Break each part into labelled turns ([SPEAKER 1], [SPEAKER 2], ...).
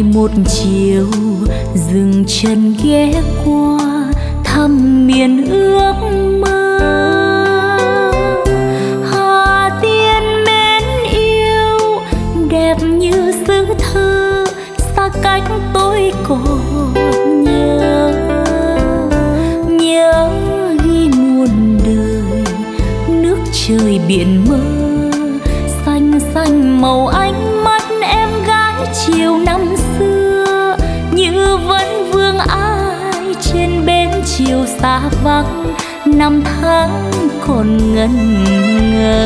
[SPEAKER 1] một chiều dừng chân ghé qua thăm miền ước mơ. Hà Tiên mến yêu đẹp như xứ thơ, xa cách tôi còn nhớ ghi muôn đời. Nước trời biển mơ xanh xanh màu ánh mắt em gái chiều năm xưa, như vẫn vương ai trên bến chiều xa vắng, năm tháng còn ngần ngơ.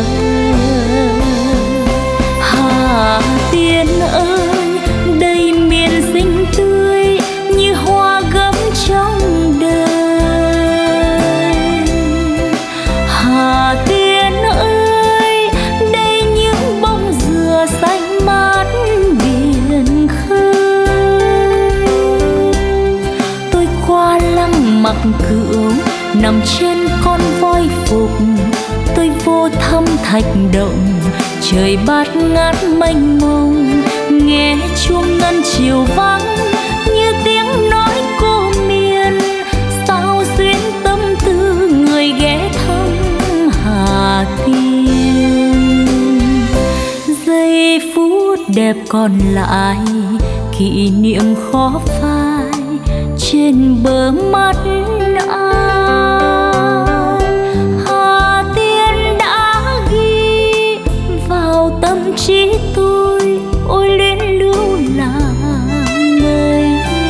[SPEAKER 1] Hà Tiên ơi, đây miền xinh tươi như hoa gấm trong đời. Hà Tiên ơi, đây những bông dừa xanh mát biển khơi. Tôi qua lăng Mặc Cửu nằm trên con voi phục, tôi vô thăm thạch động trời bát ngát mênh mông, nghe chuông ngân chiều vắng như tiếng nói cô miền, sao xuyến tâm tư người ghé thăm Hà Tiên. Giây phút đẹp còn lại kỷ niệm khó phai trên bờ mắt Hà Tiên đã ghi vào tâm trí tôi, ôi luyến lưu làng ngây.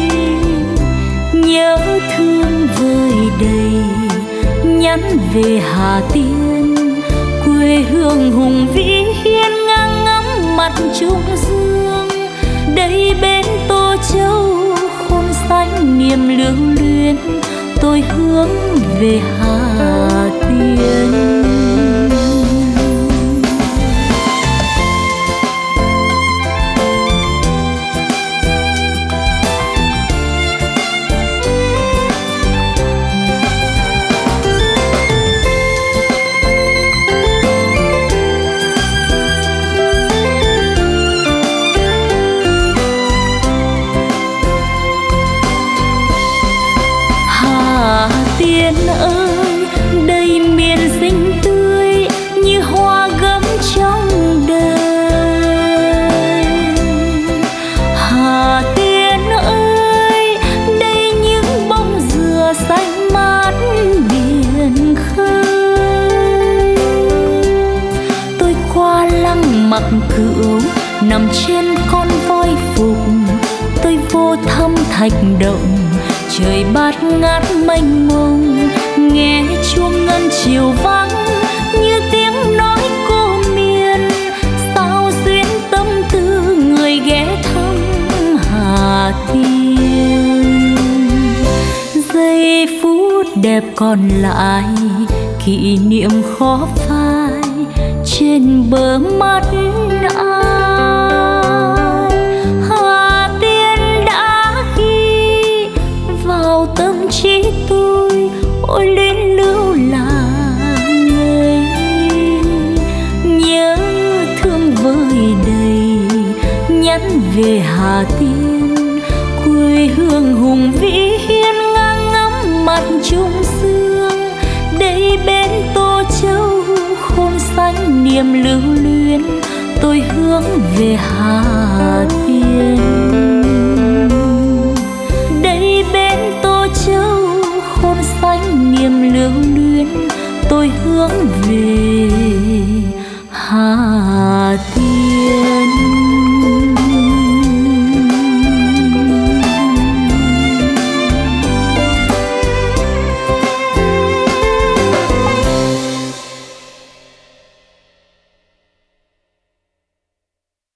[SPEAKER 1] Nhớ thương vơi đầy nhắn về Hà Tiên, quê hương hùng vĩ hiên ngang ngắm mặt trung dương. Đây bên Tô Châu khôn xanh niềm lưu luyến, tôi hướng về Hà Tiên. Hà Tiên ơi, đây miền xinh tươi như hoa gấm trong đời. Hà Tiên ơi, đây những bông dừa xanh mát biển khơi. Tôi qua lăng Mặc Cửu nằm trên con voi phục, tôi vô thăm thạch động trời bát ngát mênh mông, nghe chuông ngân chiều vắng như tiếng nói cô miền, sao xuyến tâm tư người ghé thăm Hà Tiên. Giây phút đẹp còn lại kỷ niệm khó phai trên bờ mắt tâm trí tôi, ôi luyến lưu làng ngây. Nhớ thương vơi đầy nhắn về Hà Tiên, quê hương hùng vĩ hiên ngang ngắm mặt trung dương. Đây bên Tô Châu khôn xanh niềm lưu luyến, tôi hướng về Hà Tiên.